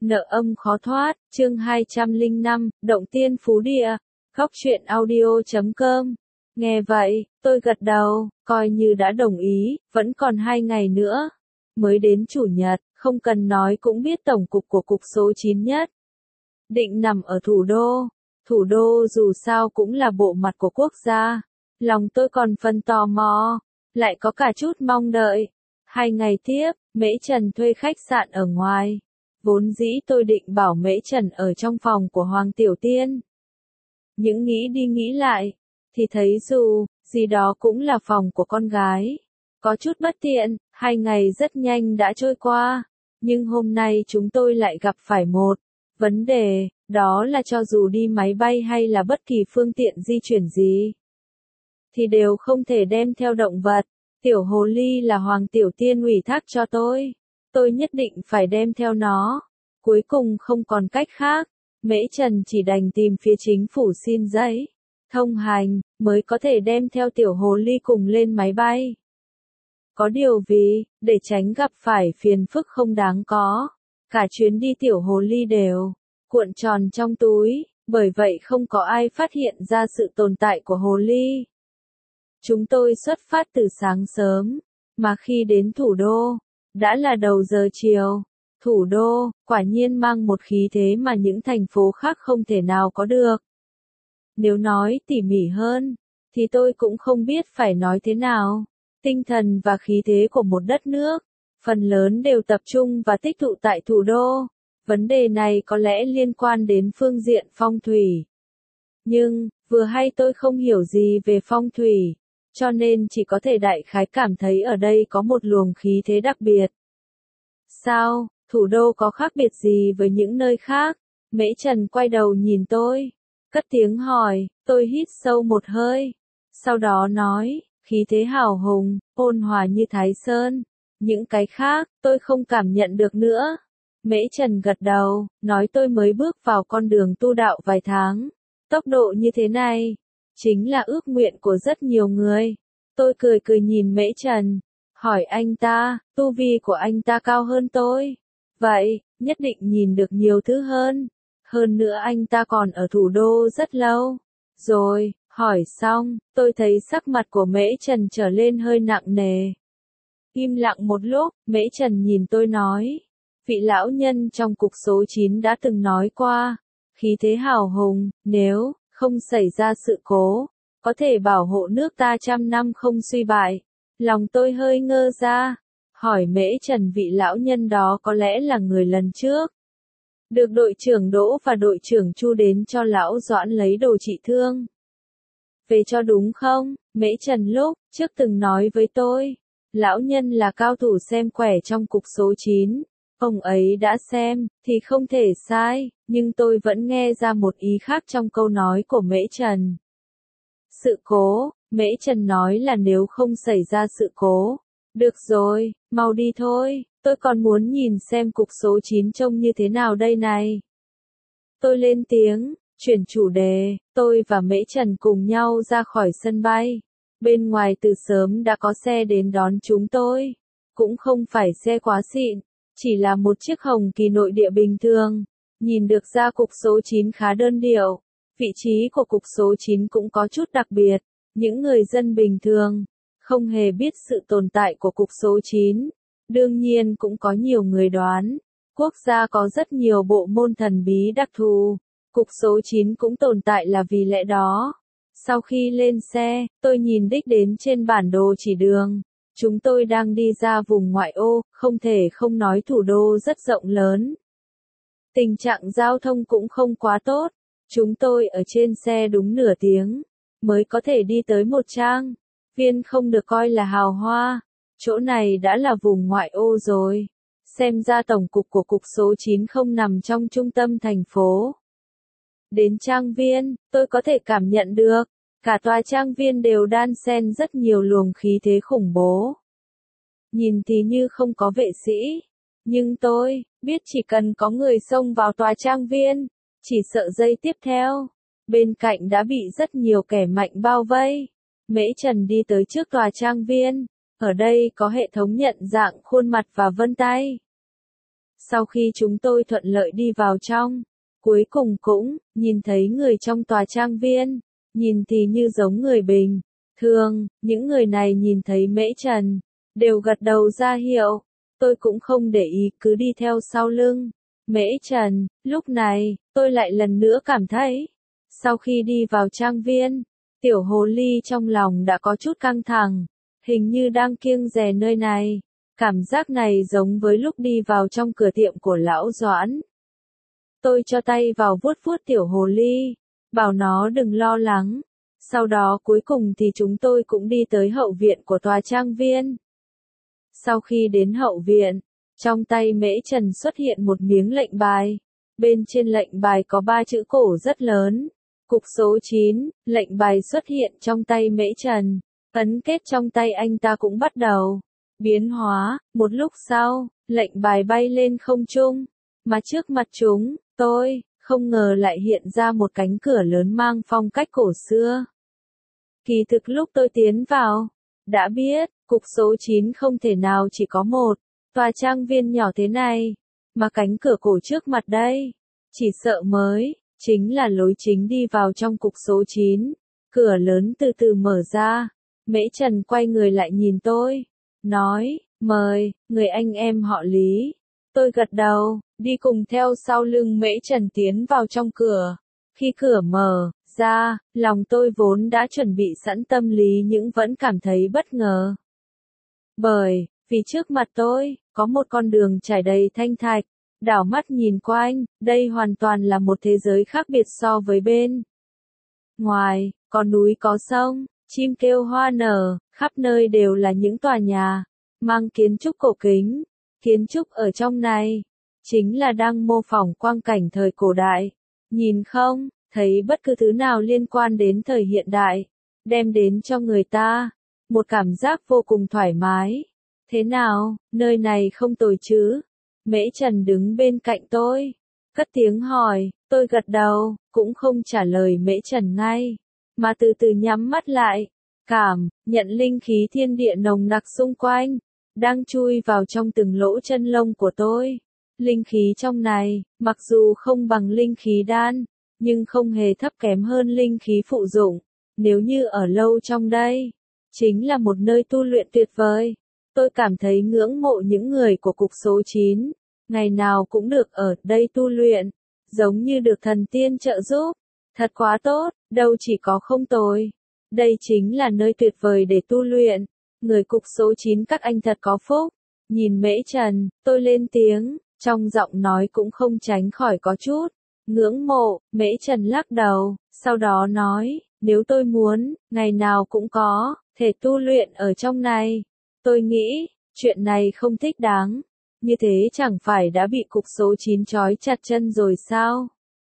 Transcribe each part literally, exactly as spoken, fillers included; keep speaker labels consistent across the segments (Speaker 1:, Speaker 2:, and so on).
Speaker 1: Nợ âm khó thoát, chương hai trăm lẻ năm, Động Tiên Phú Địa, Góc truyện audio chấm com. Nghe vậy, tôi gật đầu, coi như đã đồng ý, vẫn còn hai ngày nữa. Mới đến chủ nhật, không cần nói cũng biết tổng cục của cục số chín nhất. Định nằm ở thủ đô. Thủ đô dù sao cũng là bộ mặt của quốc gia. Lòng tôi còn phần tò mò, lại có cả chút mong đợi. Hai ngày tiếp, Mễ Trần thuê khách sạn ở ngoài. Vốn dĩ tôi định bảo Mễ Trần ở trong phòng của Hoàng Tiểu Tiên. Những nghĩ đi nghĩ lại, thì thấy dù, gì đó cũng là phòng của con gái. Có chút bất tiện, hai ngày rất nhanh đã trôi qua. Nhưng hôm nay chúng tôi lại gặp phải một vấn đề, đó là cho dù đi máy bay hay là bất kỳ phương tiện di chuyển gì, thì đều không thể đem theo động vật. Tiểu hồ ly là Hoàng Tiểu Tiên ủy thác cho tôi. Tôi nhất định phải đem theo nó. Cuối cùng không còn cách khác. Mễ Trần chỉ đành tìm phía chính phủ xin giấy thông hành, mới có thể đem theo tiểu hồ ly cùng lên máy bay. Có điều vì, để tránh gặp phải phiền phức không đáng có, cả chuyến đi tiểu hồ ly đều cuộn tròn trong túi, bởi vậy không có ai phát hiện ra sự tồn tại của hồ ly. Chúng tôi xuất phát từ sáng sớm, mà khi đến thủ đô, đã là đầu giờ chiều. Thủ đô, quả nhiên mang một khí thế mà những thành phố khác không thể nào có được. Nếu nói tỉ mỉ hơn, thì tôi cũng không biết phải nói thế nào. Tinh thần và khí thế của một đất nước, phần lớn đều tập trung và tích tụ tại thủ đô. Vấn đề này có lẽ liên quan đến phương diện phong thủy. Nhưng, vừa hay tôi không hiểu gì về phong thủy, cho nên chỉ có thể đại khái cảm thấy ở đây có một luồng khí thế đặc biệt. Sao, thủ đô có khác biệt gì với những nơi khác? Mễ Trần quay đầu nhìn tôi, cất tiếng hỏi. Tôi hít sâu một hơi, sau đó nói, khí thế hào hùng, ôn hòa như Thái Sơn. Những cái khác, tôi không cảm nhận được nữa. Mễ Trần gật đầu, nói tôi mới bước vào con đường tu đạo vài tháng. Tốc độ như thế này, chính là ước nguyện của rất nhiều người. Tôi cười cười nhìn Mễ Trần, hỏi anh ta, tu vi của anh ta cao hơn tôi. Vậy, nhất định nhìn được nhiều thứ hơn. Hơn nữa anh ta còn ở thủ đô rất lâu. Rồi, hỏi xong, tôi thấy sắc mặt của Mễ Trần trở lên hơi nặng nề. Im lặng một lúc, Mễ Trần nhìn tôi nói. Vị lão nhân trong cục số chín đã từng nói qua, khí thế hào hùng, nếu không xảy ra sự cố, có thể bảo hộ nước ta trăm năm không suy bại. Lòng tôi hơi ngơ ra, hỏi Mễ Trần vị lão nhân đó có lẽ là người lần trước được đội trưởng Đỗ và đội trưởng Chu đến cho lão Doãn lấy đồ trị thương về cho đúng không? Mễ Trần lúc trước từng nói với tôi, lão nhân là cao thủ xem quẻ trong cục số chín. Ông ấy đã xem, thì không thể sai, nhưng tôi vẫn nghe ra một ý khác trong câu nói của Mễ Trần. Sự cố, Mễ Trần nói là nếu không xảy ra sự cố. Được rồi, mau đi thôi, tôi còn muốn nhìn xem cục số chín trông như thế nào đây này. Tôi lên tiếng, chuyển chủ đề, tôi và Mễ Trần cùng nhau ra khỏi sân bay. Bên ngoài từ sớm đã có xe đến đón chúng tôi. Cũng không phải xe quá xịn, chỉ là một chiếc Hồng Kỳ nội địa bình thường. Nhìn được ra cục số chín khá đơn điệu. Vị trí của cục số chín cũng có chút đặc biệt. Những người dân bình thường không hề biết sự tồn tại của cục số chín. Đương nhiên cũng có nhiều người đoán. Quốc gia có rất nhiều bộ môn thần bí đặc thù. Cục số chín cũng tồn tại là vì lẽ đó. Sau khi lên xe, tôi nhìn đích đến trên bản đồ chỉ đường. Chúng tôi đang đi ra vùng ngoại ô, không thể không nói thủ đô rất rộng lớn. Tình trạng giao thông cũng không quá tốt. Chúng tôi ở trên xe đúng nửa tiếng, mới có thể đi tới một trang viên không được coi là hào hoa. Chỗ này đã là vùng ngoại ô rồi. Xem ra tổng cục của cục số chín không nằm trong trung tâm thành phố. Đến trang viên, tôi có thể cảm nhận được, cả tòa trang viên đều đan xen rất nhiều luồng khí thế khủng bố. Nhìn thì như không có vệ sĩ, nhưng tôi biết chỉ cần có người xông vào tòa trang viên, chỉ sợ giây tiếp theo, bên cạnh đã bị rất nhiều kẻ mạnh bao vây. Mễ Trần đi tới trước tòa trang viên, ở đây có hệ thống nhận dạng khuôn mặt và vân tay. Sau khi chúng tôi thuận lợi đi vào trong, cuối cùng cũng nhìn thấy người trong tòa trang viên, nhìn thì như giống người bình thường, những người này nhìn thấy Mễ Trần, đều gật đầu ra hiệu, tôi cũng không để ý cứ đi theo sau lưng Mễ Trần. Lúc này, tôi lại lần nữa cảm thấy, sau khi đi vào trang viên, tiểu hồ ly trong lòng đã có chút căng thẳng, hình như đang kiêng dè nơi này. Cảm giác này giống với lúc đi vào trong cửa tiệm của lão Doãn. Tôi cho tay vào vuốt vuốt tiểu hồ ly, bảo nó đừng lo lắng. Sau đó cuối cùng thì chúng tôi cũng đi tới hậu viện của tòa trang viên. Sau khi đến hậu viện, trong tay Mễ Trần xuất hiện một miếng lệnh bài. Bên trên lệnh bài có ba chữ cổ rất lớn. Cục số chín, lệnh bài xuất hiện trong tay Mễ Trần. Ấn kết trong tay anh ta cũng bắt đầu biến hóa. Một lúc sau, lệnh bài bay lên không trung. Mà trước mặt chúng, tôi, không ngờ lại hiện ra một cánh cửa lớn mang phong cách cổ xưa. Kỳ thực lúc tôi tiến vào, đã biết, cục số chín không thể nào chỉ có một tòa trang viên nhỏ thế này, mà cánh cửa cổ trước mặt đây, chỉ sợ mới, chính là lối chính đi vào trong cục số chín. Cửa lớn từ từ mở ra, Mễ Trần quay người lại nhìn tôi, nói, mời, người anh em họ Lý. Tôi gật đầu, đi cùng theo sau lưng Mễ Trần tiến vào trong cửa. Khi cửa mở ra, lòng tôi vốn đã chuẩn bị sẵn tâm lý nhưng vẫn cảm thấy bất ngờ. Bởi, vì trước mặt tôi, có một con đường trải đầy thanh thạch, đảo mắt nhìn quanh, đây hoàn toàn là một thế giới khác biệt so với bên ngoài, có núi có sông, chim kêu hoa nở, khắp nơi đều là những tòa nhà, mang kiến trúc cổ kính. Kiến trúc ở trong này, chính là đang mô phỏng quang cảnh thời cổ đại. Nhìn không, thấy bất cứ thứ nào liên quan đến thời hiện đại, đem đến cho người ta một cảm giác vô cùng thoải mái. Thế nào, nơi này không tồi chứ? Mễ Trần đứng bên cạnh tôi, cất tiếng hỏi, tôi gật đầu, cũng không trả lời Mễ Trần ngay, mà từ từ nhắm mắt lại, cảm nhận linh khí thiên địa nồng nặc xung quanh, đang chui vào trong từng lỗ chân lông của tôi. Linh khí trong này, mặc dù không bằng linh khí đan, nhưng không hề thấp kém hơn linh khí phụ dụng. Nếu như ở lâu trong đây, chính là một nơi tu luyện tuyệt vời. Tôi cảm thấy ngưỡng mộ những người của cục số chín, ngày nào cũng được ở đây tu luyện, giống như được thần tiên trợ giúp. Thật quá tốt, đâu chỉ có không tồi. Đây chính là nơi tuyệt vời để tu luyện. Người cục số chín các anh thật có phúc. Nhìn Mễ Trần, tôi lên tiếng, trong giọng nói cũng không tránh khỏi có chút ngưỡng mộ. Mễ Trần lắc đầu, sau đó nói, nếu tôi muốn, ngày nào cũng có thể tu luyện ở trong này. Tôi nghĩ, chuyện này không thích đáng. Như thế chẳng phải đã bị cục số chín trói chặt chân rồi sao?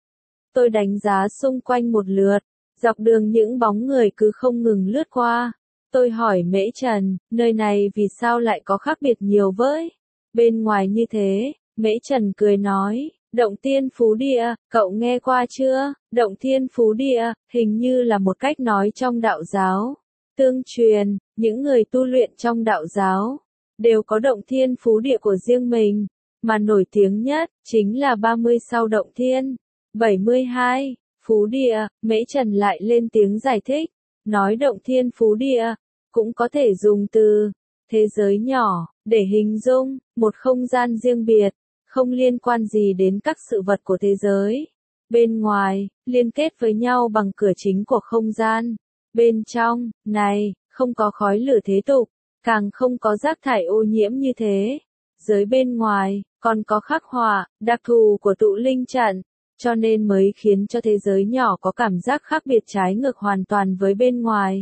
Speaker 1: Tôi đánh giá xung quanh một lượt, dọc đường những bóng người cứ không ngừng lướt qua. Tôi hỏi Mễ Trần, nơi này vì sao lại có khác biệt nhiều với bên ngoài như thế? Mễ Trần cười nói, Động Thiên Phú Địa, cậu nghe qua chưa? Động Thiên Phú Địa, hình như là một cách nói trong đạo giáo. Tương truyền, những người tu luyện trong đạo giáo, đều có Động Thiên Phú Địa của riêng mình, mà nổi tiếng nhất, chính là ba mươi sau Động Thiên, bảy mươi hai, Phú Địa. Mễ Trần lại lên tiếng giải thích, nói Động Thiên Phú Địa, cũng có thể dùng từ thế giới nhỏ để hình dung một không gian riêng biệt, không liên quan gì đến các sự vật của thế giới bên ngoài, liên kết với nhau bằng cửa chính của không gian. Bên trong này không có khói lửa thế tục, càng không có rác thải ô nhiễm như thế. Giới bên ngoài còn có khắc họa đặc thù của tụ linh trận, cho nên mới khiến cho thế giới nhỏ có cảm giác khác biệt trái ngược hoàn toàn với bên ngoài.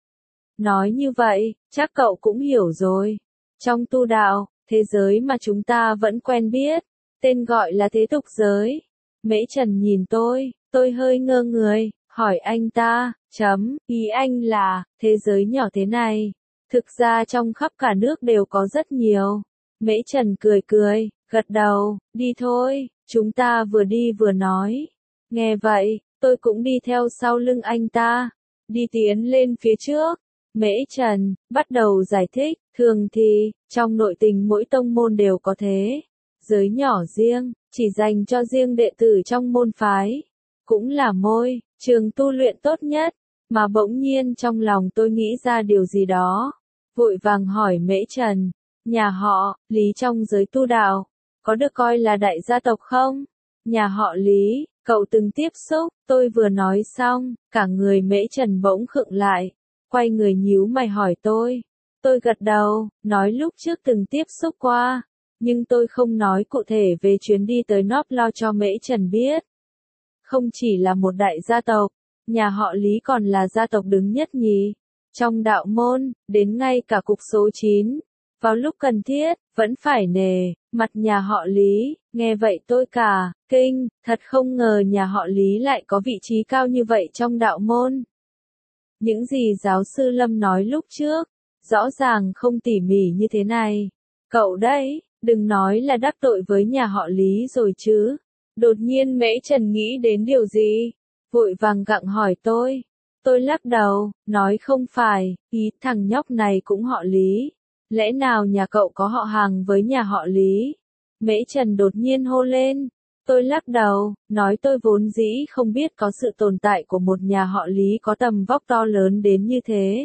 Speaker 1: Nói như vậy, chắc cậu cũng hiểu rồi. Trong tu đạo, thế giới mà chúng ta vẫn quen biết, tên gọi là thế tục giới. Mễ Trần nhìn tôi, tôi hơi ngơ người, hỏi anh ta, chấm, ý anh là, thế giới nhỏ thế này. Thực ra trong khắp cả nước đều có rất nhiều. Mễ Trần cười cười, gật đầu, đi thôi, chúng ta vừa đi vừa nói. Nghe vậy, tôi cũng đi theo sau lưng anh ta, đi tiến lên phía trước. Mễ Trần bắt đầu giải thích, thường thì, trong nội tình mỗi tông môn đều có thế giới nhỏ riêng, chỉ dành cho riêng đệ tử trong môn phái. Cũng là môi, trường tu luyện tốt nhất, mà bỗng nhiên trong lòng tôi nghĩ ra điều gì đó. Vội vàng hỏi Mễ Trần, nhà họ, Lý trong giới tu đạo, có được coi là đại gia tộc không? Nhà họ Lý, cậu từng tiếp xúc, tôi vừa nói xong, cả người Mễ Trần bỗng khựng lại, quay người nhíu mày hỏi tôi. Tôi gật đầu, nói lúc trước từng tiếp xúc qua, nhưng tôi không nói cụ thể về chuyến đi tới Nóp Lo cho Mễ Trần biết. Không chỉ là một đại gia tộc, nhà họ Lý còn là gia tộc đứng nhất nhì. Trong đạo môn, đến ngay cả cục số chín, vào lúc cần thiết, vẫn phải nề, mặt nhà họ Lý, nghe vậy tôi cả, kinh, thật không ngờ nhà họ Lý lại có vị trí cao như vậy trong đạo môn. Những gì giáo sư Lâm nói lúc trước, rõ ràng không tỉ mỉ như thế này. Cậu đấy, đừng nói là đắc tội với nhà họ Lý rồi chứ. Đột nhiên Mễ Trần nghĩ đến điều gì, vội vàng gặng hỏi tôi. Tôi lắc đầu, nói không phải, ý thằng nhóc này cũng họ Lý. Lẽ nào nhà cậu có họ hàng với nhà họ Lý? Mễ Trần đột nhiên hô lên. Tôi lắc đầu, nói tôi vốn dĩ không biết có sự tồn tại của một nhà họ Lý có tầm vóc to lớn đến như thế.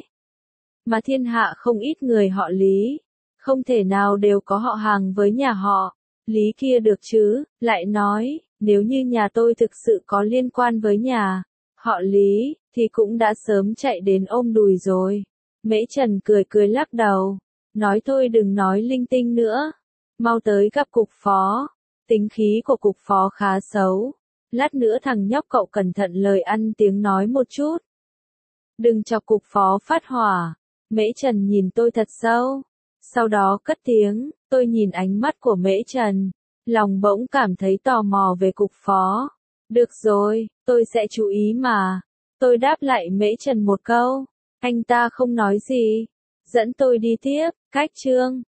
Speaker 1: Mà thiên hạ không ít người họ Lý, không thể nào đều có họ hàng với nhà họ Lý kia được chứ. Lại nói, nếu như nhà tôi thực sự có liên quan với nhà họ Lý, thì cũng đã sớm chạy đến ôm đùi rồi. Mễ Trần cười cười lắc đầu, nói thôi đừng nói linh tinh nữa, mau tới gặp cục phó. Tính khí của cục phó khá xấu, lát nữa thằng nhóc cậu cẩn thận lời ăn tiếng nói một chút. Đừng chọc cục phó phát hỏa. Mễ Trần nhìn tôi thật sâu, sau đó cất tiếng. Tôi nhìn ánh mắt của Mễ Trần, lòng bỗng cảm thấy tò mò về cục phó. Được rồi, tôi sẽ chú ý mà. Tôi đáp lại Mễ Trần một câu, anh ta không nói gì, dẫn tôi đi tiếp. Cách chương